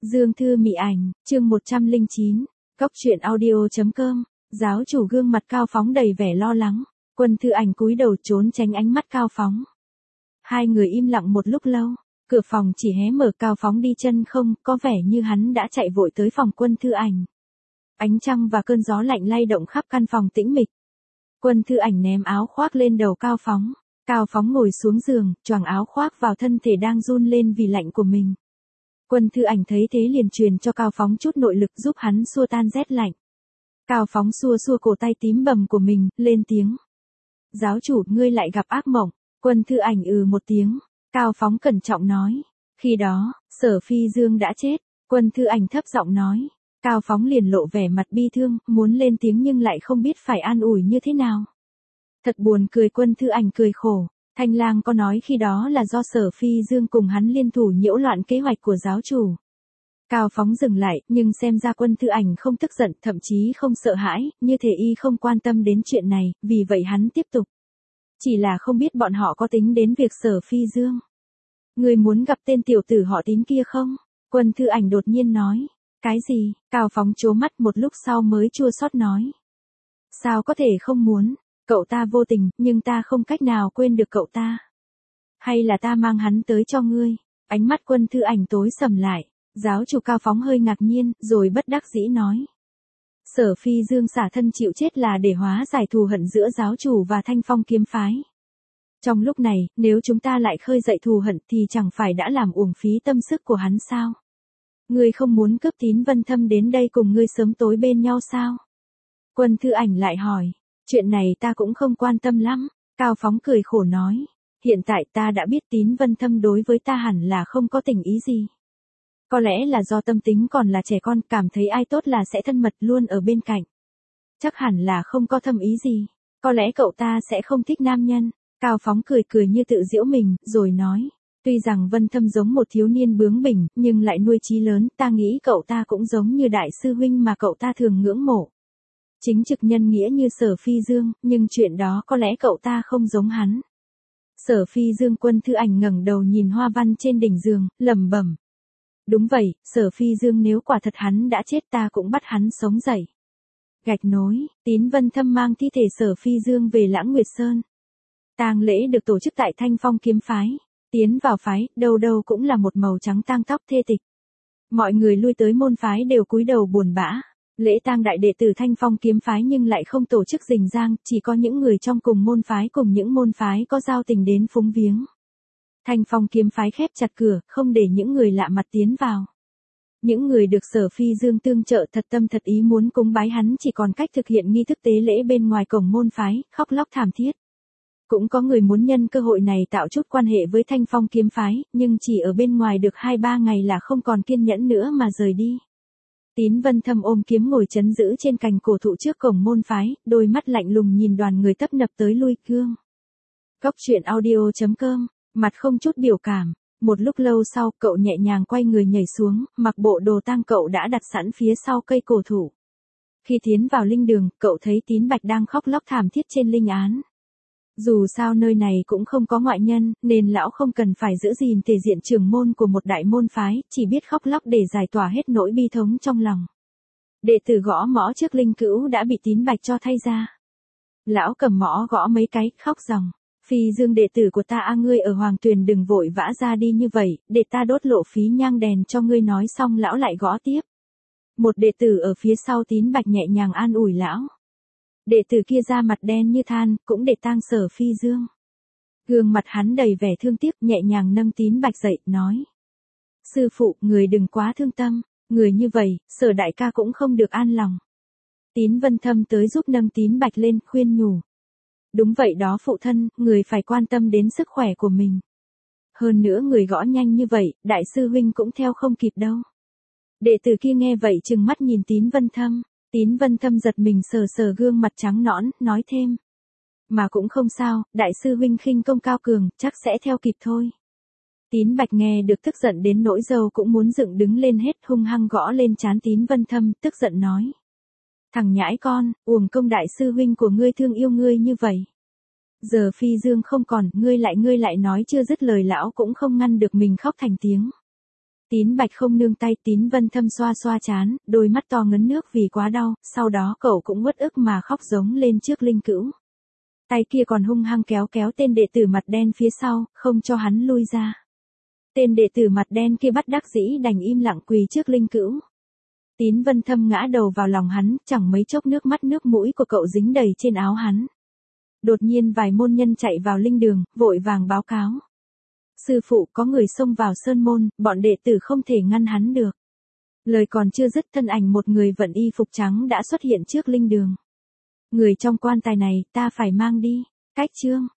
Dương Thư Mị Ảnh, chương 109, Cóc truyện audio.com, giáo chủ gương mặt Cao Phóng đầy vẻ lo lắng, Quân Thư Ảnh cúi đầu trốn tránh ánh mắt Cao Phóng. Hai người im lặng một lúc lâu, cửa phòng chỉ hé mở Cao Phóng đi chân không, có vẻ như hắn đã chạy vội tới phòng Quân Thư Ảnh. Ánh trăng và cơn gió lạnh lay động khắp căn phòng tĩnh mịch. Quân Thư Ảnh ném áo khoác lên đầu Cao Phóng. Cao Phóng ngồi xuống giường, choàng áo khoác vào thân thể đang run lên vì lạnh của mình. Quân Thư Ảnh thấy thế liền truyền cho Cao Phóng chút nội lực giúp hắn xua tan rét lạnh. Cao Phóng xua xua cổ tay tím bầm của mình, lên tiếng. Giáo chủ, ngươi lại gặp ác mộng. Quân Thư Ảnh một tiếng. Cao Phóng cẩn trọng nói. Khi đó, Sở Phi Dương đã chết. Quân Thư Ảnh thấp giọng nói. Cao Phóng liền lộ vẻ mặt bi thương, muốn lên tiếng nhưng lại không biết phải an ủi như thế nào. Thật buồn cười. Quân Thư Ảnh cười khổ. Thanh Lang có nói khi đó là do Sở Phi Dương cùng hắn liên thủ nhiễu loạn kế hoạch của giáo chủ. Cao Phóng dừng lại, nhưng xem ra Quân Thư Ảnh không tức giận, thậm chí không sợ hãi, như thể y không quan tâm đến chuyện này, vì vậy hắn tiếp tục. Chỉ là không biết bọn họ có tính đến việc Sở Phi Dương. Người muốn gặp tên tiểu tử họ Tín kia không? Quân Thư Ảnh đột nhiên nói. Cái gì? Cao Phóng trố mắt một lúc sau mới chua xót nói. Sao có thể không muốn? Cậu ta vô tình, nhưng ta không cách nào quên được cậu ta. Hay là ta mang hắn tới cho ngươi? Ánh mắt Quân Thư Ảnh tối sầm lại. Giáo chủ Cao Phóng hơi ngạc nhiên, rồi bất đắc dĩ nói. Sở Phi Dương xả thân chịu chết là để hóa giải thù hận giữa giáo chủ và Thanh Phong kiếm phái. Trong lúc này, nếu chúng ta lại khơi dậy thù hận thì chẳng phải đã làm uổng phí tâm sức của hắn sao? Ngươi không muốn cướp Tín Vân Thâm đến đây cùng ngươi sớm tối bên nhau sao? Quân Thư Ảnh lại hỏi. Chuyện này ta cũng không quan tâm lắm. Cao Phóng cười khổ nói. Hiện tại ta đã biết Tín Vân Thâm đối với ta hẳn là không có tình ý gì. Có lẽ là do tâm tính còn là trẻ con, cảm thấy ai tốt là sẽ thân mật luôn ở bên cạnh. Chắc hẳn là không có thâm ý gì. Có lẽ cậu ta sẽ không thích nam nhân. Cao Phóng cười cười như tự giễu mình, rồi nói. Tuy rằng Vân Thâm giống một thiếu niên bướng bỉnh, nhưng lại nuôi chí lớn, ta nghĩ cậu ta cũng giống như đại sư huynh mà cậu ta thường ngưỡng mộ. Chính trực nhân nghĩa như Sở Phi Dương, nhưng chuyện đó có lẽ cậu ta không giống hắn. Sở Phi Dương. Quân Thư Ảnh ngẩng đầu nhìn hoa văn trên đỉnh giường, lẩm bẩm. Đúng vậy, Sở Phi Dương nếu quả thật hắn đã chết ta cũng bắt hắn sống dậy. Gạch nối, Tín Vân Thâm mang thi thể Sở Phi Dương về Lãng Nguyệt Sơn. Tang lễ được tổ chức tại Thanh Phong kiếm phái. Tiến vào phái, đâu đâu cũng là một màu trắng tang tóc thê tịch. Mọi người lui tới môn phái đều cúi đầu buồn bã. Lễ tang đại đệ tử Thanh Phong kiếm phái nhưng lại không tổ chức rình rang, chỉ có những người trong cùng môn phái cùng những môn phái có giao tình đến phúng viếng. Thanh Phong kiếm phái khép chặt cửa, không để những người lạ mặt tiến vào. Những người được Sở Phi Dương tương trợ thật tâm thật ý muốn cúng bái hắn chỉ còn cách thực hiện nghi thức tế lễ bên ngoài cổng môn phái, khóc lóc thảm thiết. Cũng có người muốn nhân cơ hội này tạo chút quan hệ với Thanh Phong kiếm phái, nhưng chỉ ở bên ngoài được 2-3 ngày là không còn kiên nhẫn nữa mà rời đi. Tín Vân Thâm ôm kiếm ngồi trấn giữ trên cành cổ thụ trước cổng môn phái, đôi mắt lạnh lùng nhìn đoàn người tấp nập tới lui gương. Cóc truyện audio.com, mặt không chút biểu cảm. Một lúc lâu sau, cậu nhẹ nhàng quay người nhảy xuống, mặc bộ đồ tang cậu đã đặt sẵn phía sau cây cổ thụ. Khi tiến vào linh đường, cậu thấy Tín Bạch đang khóc lóc thảm thiết trên linh án. Dù sao nơi này cũng không có ngoại nhân, nên lão không cần phải giữ gìn thể diện trưởng môn của một đại môn phái, chỉ biết khóc lóc để giải tỏa hết nỗi bi thống trong lòng. Đệ tử gõ mõ trước linh cữu đã bị Tín Bạch cho thay ra. Lão cầm mõ gõ mấy cái, khóc ròng. Phi Dương đệ tử của ta ngươi ở Hoàng Tuyền đừng vội vã ra đi như vậy, để ta đốt lộ phí nhang đèn cho ngươi. Nói xong lão lại gõ tiếp. Một đệ tử ở phía sau Tín Bạch nhẹ nhàng an ủi lão. Đệ tử kia da mặt đen như than, cũng để tang Sở Phi Dương. Gương mặt hắn đầy vẻ thương tiếc, nhẹ nhàng nâng Tín Bạch dậy, nói. Sư phụ, người đừng quá thương tâm, người như vậy, Sở đại ca cũng không được an lòng. Tín Vân Thâm tới giúp nâng Tín Bạch lên, khuyên nhủ. Đúng vậy đó phụ thân, người phải quan tâm đến sức khỏe của mình. Hơn nữa người gõ nhanh như vậy, đại sư huynh cũng theo không kịp đâu. Đệ tử kia nghe vậy trừng mắt nhìn Tín Vân Thâm. Tín Vân Thâm giật mình sờ sờ gương mặt trắng nõn, nói thêm. Mà cũng không sao, đại sư huynh khinh công cao cường, chắc sẽ theo kịp thôi. Tín Bạch nghe được tức giận đến nỗi râu cũng muốn dựng đứng lên hết, hung hăng gõ lên trán Tín Vân Thâm, tức giận nói. Thằng nhãi con, uổng công đại sư huynh của ngươi thương yêu ngươi như vậy. Giờ Phi Dương không còn, ngươi lại nói chưa dứt lời lão cũng không ngăn được mình khóc thành tiếng. Tín Bạch không nương tay, Tín Vân Thâm xoa xoa trán, đôi mắt to ngấn nước vì quá đau, sau đó cậu cũng uất ức mà khóc giống lên trước Linh Cữu. Tay kia còn hung hăng kéo kéo tên đệ tử mặt đen phía sau, không cho hắn lui ra. Tên đệ tử mặt đen kia bất đắc dĩ đành im lặng quỳ trước Linh Cữu. Tín Vân Thâm ngã đầu vào lòng hắn, chẳng mấy chốc nước mắt nước mũi của cậu dính đầy trên áo hắn. Đột nhiên vài môn nhân chạy vào linh đường, vội vàng báo cáo. Sư phụ, có người xông vào sơn môn, bọn đệ tử không thể ngăn hắn được. Lời còn chưa dứt, thân ảnh một người vận y phục trắng đã xuất hiện trước linh đường. Người trong quan tài này, ta phải mang đi. Cách chương.